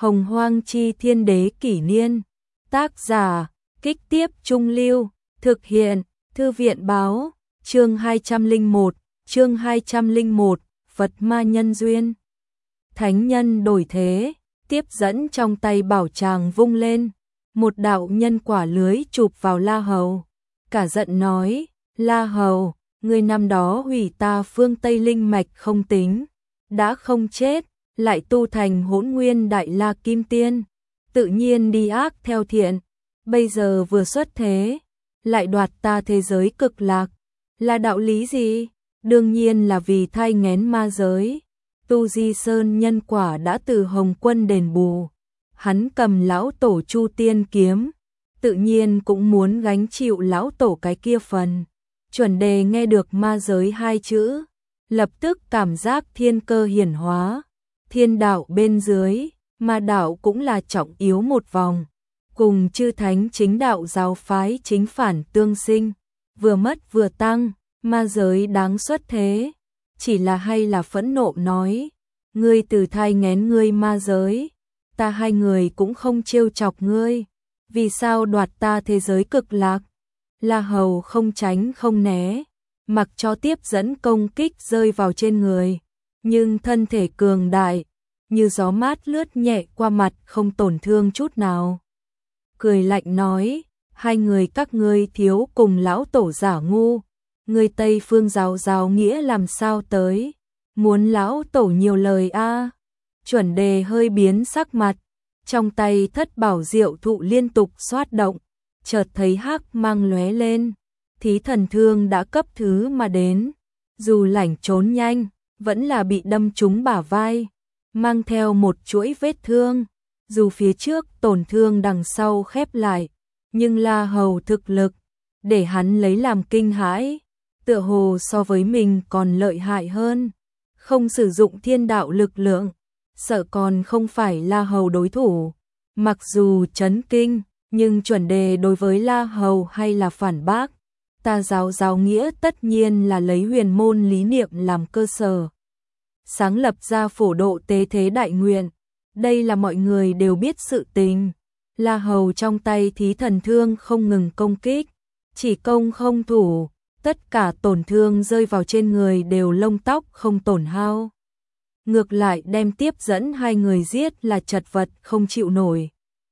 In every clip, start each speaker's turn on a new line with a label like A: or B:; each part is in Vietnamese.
A: Hồng Hoang Chi Thiên Đế Kỷ Niên. Tác giả, Kích Tiếp Trung Lưu. Thực hiện, Thư viện Báo. Chương 201, Phật Ma Nhân Duyên. Thánh nhân đổi thế, tiếp dẫn trong tay bảo tràng vung lên. Một đạo nhân quả lưới chụp vào La Hầu. Cả giận nói, La Hầu, ngươi năm đó hủy ta phương Tây linh mạch không tính. Đã không chết, lại tu thành Hỗn Nguyên Đại La Kim Tiên. Tự nhiên đi ác theo thiện. Bây giờ vừa xuất thế, lại đoạt ta thế giới cực lạc. Là đạo lý gì? Đương nhiên là vì thai nghén ma giới. Tu Di Sơn nhân quả đã từ Hồng Quân đền bù. Hắn cầm lão tổ Chu Tiên kiếm, tự nhiên cũng muốn gánh chịu lão tổ cái kia phần. Chuẩn Đề nghe được ma giới hai chữ, lập tức cảm giác thiên cơ hiển hóa. Thiên đạo bên dưới, ma đạo cũng là trọng yếu một vòng. Cùng chư thánh chính đạo giáo phái chính phản tương sinh, vừa mất vừa tăng, ma giới đáng xuất thế. Chỉ là hay là phẫn nộ nói, ngươi từ thai nghén ngươi ma giới, ta hai người cũng không trêu chọc ngươi, vì sao đoạt ta thế giới cực lạc? La Hầu không tránh không né, mặc cho tiếp dẫn công kích rơi vào trên người, nhưng thân thể cường đại, như gió mát lướt nhẹ qua mặt không tổn thương chút nào. Cười lạnh nói, hai người các ngươi thiếu cùng lão tổ giả ngu, người Tây Phương giáo nghĩa làm sao tới, muốn lão tổ nhiều lời a? Chuẩn Đề hơi biến sắc mặt, trong tay thất bảo diệu thụ liên tục xoát động, chợt thấy hắc mang lóe lên, thí thần thương đã cấp thứ mà đến, dù lảnh trốn nhanh, vẫn là bị đâm trúng bả vai, mang theo một chuỗi vết thương, dù phía trước tổn thương đằng sau khép lại, nhưng La Hầu thực lực, để hắn lấy làm kinh hãi, tựa hồ so với mình còn lợi hại hơn, không sử dụng thiên đạo lực lượng, sợ còn không phải La Hầu đối thủ. Mặc dù chấn kinh, nhưng Chuẩn Đề đối với La Hầu hay là phản bác, ta giáo nghĩa tất nhiên là lấy huyền môn lý niệm làm cơ sở, sáng lập ra phổ độ tế thế đại nguyện, đây là mọi người đều biết sự tình. La Hầu trong tay thí thần thương không ngừng công kích, chỉ công không thủ, tất cả tổn thương rơi vào trên người đều lông tóc không tổn hao. Ngược lại đem tiếp dẫn hai người giết là chật vật không chịu nổi.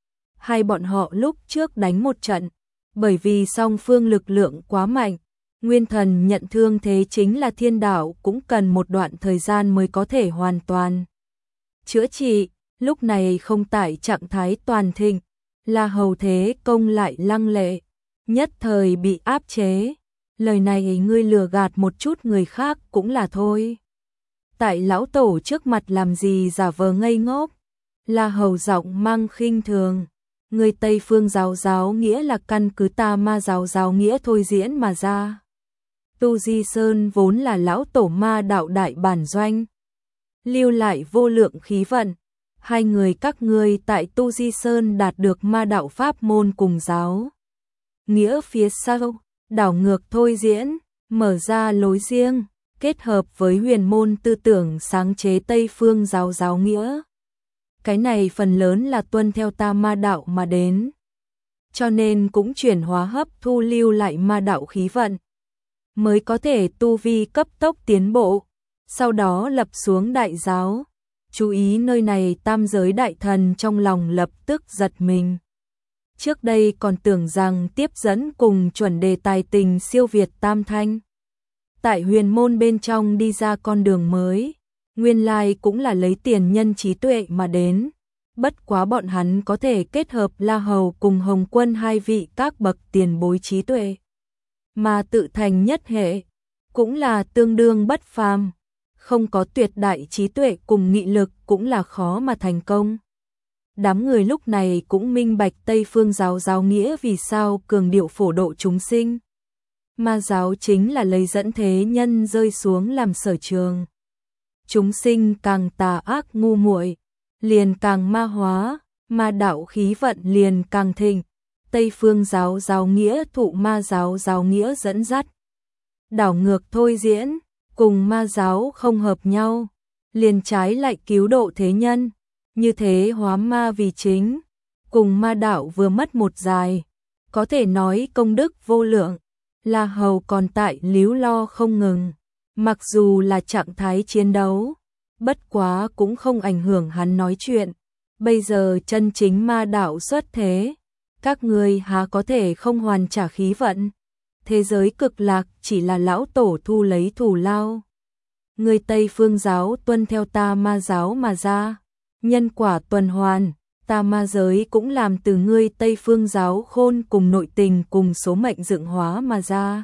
A: Hai bọn họ lúc trước đánh một trận, bởi vì song phương lực lượng quá mạnh, nguyên thần nhận thương thế chính là thiên đạo cũng cần một đoạn thời gian mới có thể hoàn toàn chữa trị, lúc này không tại trạng thái toàn thịnh, La Hầu thế công lại lăng lệ, nhất thời bị áp chế. Lời này ngươi lừa gạt một chút người khác cũng là thôi. Tại lão tổ trước mặt làm gì giả vờ ngây ngốc? La Hầu giọng mang khinh thường. Người Tây Phương giáo nghĩa là căn cứ ta ma giáo nghĩa thôi diễn mà ra. Tu Di Sơn vốn là lão tổ ma đạo đại bản doanh, lưu lại vô lượng khí vận. Hai người các ngươi tại Tu Di Sơn đạt được ma đạo pháp môn cùng giáo nghĩa phía sau, đảo ngược thôi diễn, mở ra lối riêng, kết hợp với huyền môn tư tưởng sáng chế Tây Phương giáo nghĩa. Cái này phần lớn là tuân theo ta ma đạo mà đến, cho nên cũng chuyển hóa hấp thu lưu lại ma đạo khí vận, mới có thể tu vi cấp tốc tiến bộ, sau đó lập xuống đại giáo. Chú ý nơi này tam giới đại thần trong lòng lập tức giật mình. Trước đây còn tưởng rằng tiếp dẫn cùng Chuẩn Đề tài tình siêu việt tam thanh. Tại huyền môn bên trong đi ra con đường mới, nguyên lai cũng là lấy tiền nhân trí tuệ mà đến. Bất quá bọn hắn có thể kết hợp La Hầu cùng Hồng Quân hai vị các bậc tiền bối trí tuệ, mà tự thành nhất hệ, cũng là tương đương bất phàm. Không có tuyệt đại trí tuệ cùng nghị lực cũng là khó mà thành công. Đám người lúc này cũng minh bạch Tây Phương giáo nghĩa vì sao cường điệu phổ độ chúng sinh. Ma giáo chính là lấy dẫn thế nhân rơi xuống làm sở trường. Chúng sinh càng tà ác ngu muội, liền càng ma hóa, ma đạo khí vận liền càng thịnh. Tây Phương giáo nghĩa thụ ma giáo nghĩa dẫn dắt, đảo ngược thôi diễn, cùng ma giáo không hợp nhau, liền trái lại cứu độ thế nhân. như thế hóa ma vì chính, cùng ma đạo vừa mất một dài, có thể nói công đức vô lượng. La Hầu còn tại líu lo không ngừng, mặc dù là trạng thái chiến đấu, bất quá cũng không ảnh hưởng hắn nói chuyện. Bây giờ chân chính ma đạo xuất thế, các ngươi há có thể không hoàn trả khí vận. Thế giới cực lạc chỉ là lão tổ thu lấy thù lao. Người Tây Phương giáo tuân theo ta ma giáo mà ra, nhân quả tuần hoàn, ta ma giới cũng làm từ ngươi Tây Phương giáo khôn cùng nội tình cùng số mệnh dựng hóa mà ra.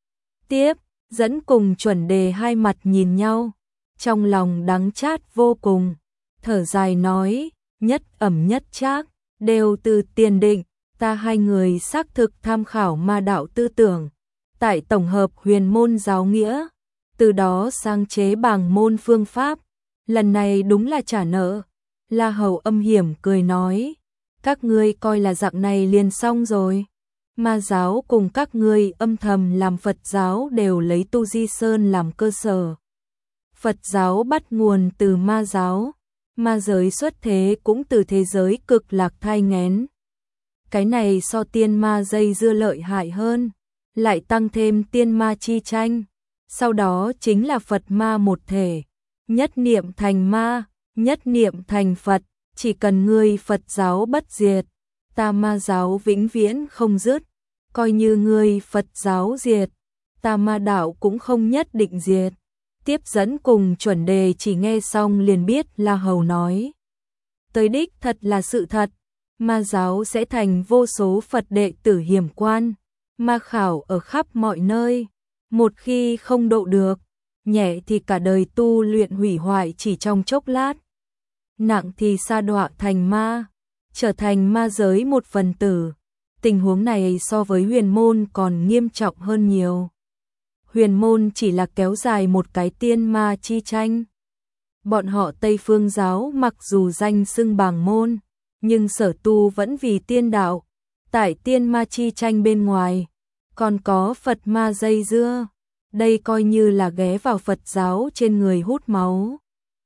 A: Tiếp, dẫn cùng chuẩn đề hai mặt nhìn nhau, trong lòng đắng chát vô cùng, thở dài nói, nhất ẩm nhất trác, đều từ tiền định, ta hai người xác thực tham khảo ma đạo tư tưởng, tại tổng hợp huyền môn giáo nghĩa, từ đó sáng chế bảng môn phương pháp, lần này đúng là trả nợ. La Hầu âm hiểm cười nói, các ngươi coi là dạng này liền xong rồi. Ma giáo cùng các ngươi âm thầm làm Phật giáo đều lấy Tu Di Sơn làm cơ sở. Phật giáo bắt nguồn từ ma giáo, ma giới xuất thế cũng từ thế giới cực lạc thai nghén. Cái này so tiên ma dây dưa lợi hại hơn, lại tăng thêm tiên ma chi tranh, sau đó chính là Phật ma một thể, nhất niệm thành ma, nhất niệm thành Phật, chỉ cần ngươi Phật giáo bất diệt, ta ma giáo vĩnh viễn không dứt, coi như ngươi Phật giáo diệt, ta ma đạo cũng không nhất định diệt. Tiếp dẫn cùng chuẩn đề chỉ nghe xong liền biết La Hầu nói tới đích thật là sự thật, ma giáo sẽ thành vô số Phật đệ tử hiểm quan, ma khảo ở khắp mọi nơi, một khi không độ được, nhẹ thì cả đời tu luyện hủy hoại chỉ trong chốc lát, nặng thì sa đọa thành ma, trở thành ma giới một phần tử. Tình huống này so với huyền môn còn nghiêm trọng hơn nhiều. Huyền môn chỉ là kéo dài một cái tiên ma chi tranh. Bọn họ Tây Phương giáo mặc dù danh xưng bảng môn, nhưng sở tu vẫn vì tiên đạo. Tại tiên ma chi tranh bên ngoài, còn có Phật ma dây dưa. Đây coi như là ghé vào Phật giáo trên người hút máu.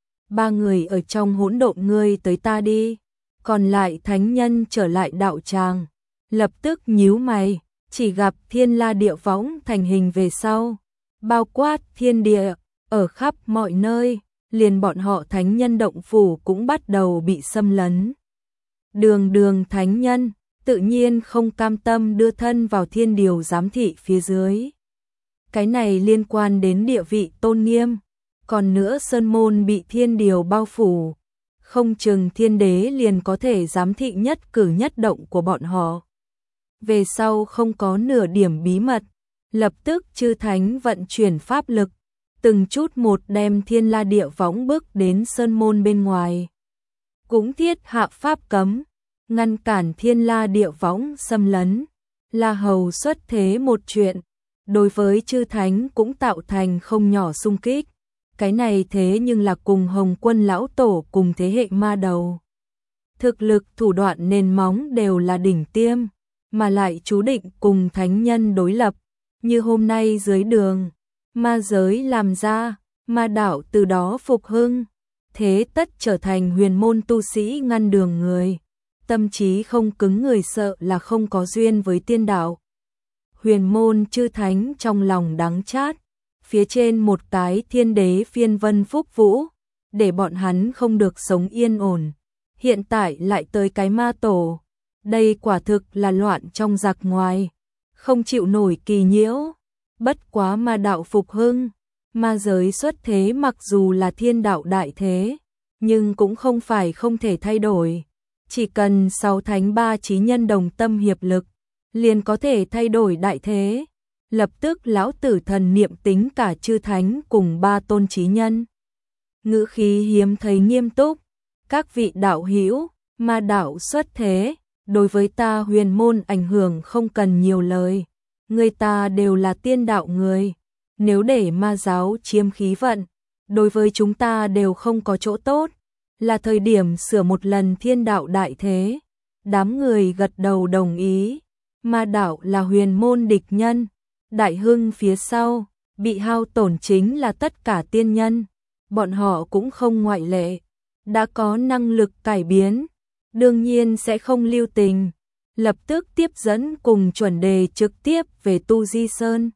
A: Ba người ở trong hỗn độn ngươi tới ta đi, còn lại thánh nhân trở lại đạo tràng. Lập tức nhíu mày, chỉ gặp thiên la địa võng thành hình về sau, bao quát thiên địa, ở khắp mọi nơi, liền bọn họ thánh nhân động phủ cũng bắt đầu bị xâm lấn. Đường thánh nhân, tự nhiên không cam tâm đưa thân vào thiên điều giám thị phía dưới. Cái này liên quan đến địa vị tôn nghiêm, còn nữa sơn môn bị thiên điều bao phủ, không chừng thiên đế liền có thể giám thị nhất cử nhất động của bọn họ. Về sau không có nửa điểm bí mật, lập tức chư thánh vận chuyển pháp lực, từng chút một đem thiên la địa võng bước đến sơn môn bên ngoài. Cũng thiết hạ pháp cấm, ngăn cản thiên la địa võng xâm lấn. La Hầu xuất thế một chuyện, đối với chư thánh cũng tạo thành không nhỏ xung kích. Cái này thế nhưng là cùng Hồng Quân lão tổ cùng thế hệ ma đầu. Thực lực thủ đoạn nền móng đều là đỉnh tiêm, mà lại chú định cùng thánh nhân đối lập, như hôm nay dưới đường, ma giới làm ra, ma đạo từ đó phục hưng, thế tất trở thành huyền môn tu sĩ ngăn đường người, tâm trí không cứng người sợ là không có duyên với tiên đạo. Huyền môn chư thánh trong lòng đắng chát, phía trên một cái thiên đế phiên vân phúc vũ, để bọn hắn không được sống yên ổn, hiện tại lại tới cái ma tổ. Đây quả thực là loạn trong giặc ngoài, không chịu nổi kỳ nhiễu. Bất quá ma đạo phục hưng, ma giới xuất thế mặc dù là thiên đạo đại thế, nhưng cũng không phải không thể thay đổi. Chỉ cần 6 thánh 3 chí nhân đồng tâm hiệp lực, liền có thể thay đổi đại thế. Lập tức lão tử thần niệm tính cả chư thánh cùng 3 tôn chí nhân. Ngữ khí hiếm thấy nghiêm túc, các vị đạo hữu, ma đạo xuất thế. Đối với ta huyền môn ảnh hưởng không cần nhiều lời, người ta đều là tiên đạo người, nếu để ma giáo chiếm khí vận, đối với chúng ta đều không có chỗ tốt, là thời điểm sửa một lần thiên đạo đại thế. Đám người gật đầu đồng ý, ma đạo là huyền môn địch nhân, đại hưng phía sau, bị hao tổn chính là tất cả tiên nhân, bọn họ cũng không ngoại lệ. đã có năng lực cải biến, đương nhiên sẽ không lưu tình, lập tức tiếp dẫn cùng chuẩn đề trực tiếp về Tu Di Sơn.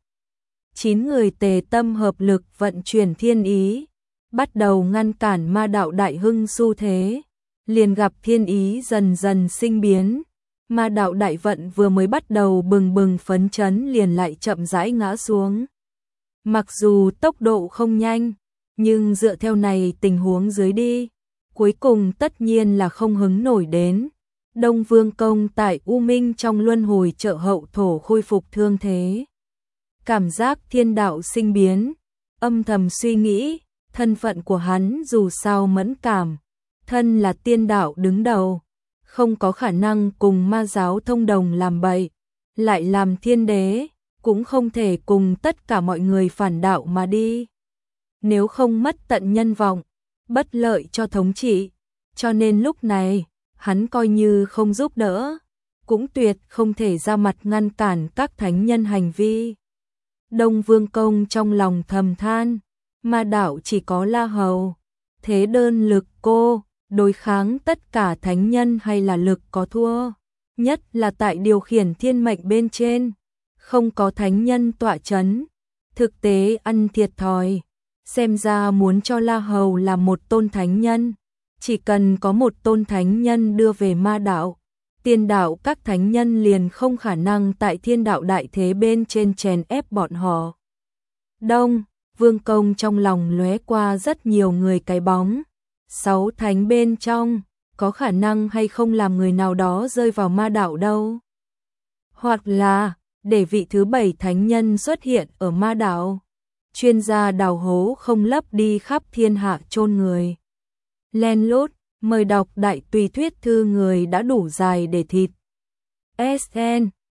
A: 9 người tề tâm hợp lực vận chuyển thiên ý, bắt đầu ngăn cản ma đạo đại hưng xu thế, liền gặp thiên ý dần dần sinh biến, ma đạo đại vận vừa mới bắt đầu bừng bừng phấn chấn liền lại chậm rãi ngã xuống. Mặc dù tốc độ không nhanh, nhưng dựa theo này tình huống dưới đi, cuối cùng tất nhiên là không hứng nổi đến. Đông Vương Công tại U Minh trong luân hồi trợ hậu thổ khôi phục thương thế. Cảm giác thiên đạo sinh biến, âm thầm suy nghĩ, thân phận của hắn dù sao mẫn cảm, thân là tiên đạo đứng đầu, không có khả năng cùng ma giáo thông đồng làm bậy, lại làm thiên đế, cũng không thể cùng tất cả mọi người phản đạo mà đi. Nếu không mất tận nhân vọng, bất lợi cho thống trị, cho nên lúc này, hắn coi như không giúp đỡ, cũng tuyệt không thể ra mặt ngăn cản các thánh nhân hành vi. Đông Vương Công trong lòng thầm than, ma đạo chỉ có La Hầu, thế đơn lực cô, đối kháng tất cả thánh nhân hay là lực có thua, nhất là tại điều khiển thiên mệnh bên trên, không có thánh nhân tọa chấn, thực tế ăn thiệt thòi, xem ra muốn cho La Hầu là một tôn thánh nhân, chỉ cần có một tôn thánh nhân đưa về ma đạo, tiên đạo các thánh nhân liền không khả năng tại thiên đạo đại thế bên trên chèn ép bọn họ. Đông Vương Công trong lòng lóe qua rất nhiều người cái bóng, 6 thánh bên trong, có khả năng hay không làm người nào đó rơi vào ma đạo đâu. Hoặc là, để vị thứ 7 thánh nhân xuất hiện ở ma đạo, chuyên gia đào hố không lấp đi khắp thiên hạ chôn người. Len lút, mời đọc đại tùy thuyết thư người đã đủ dài để thịt. SN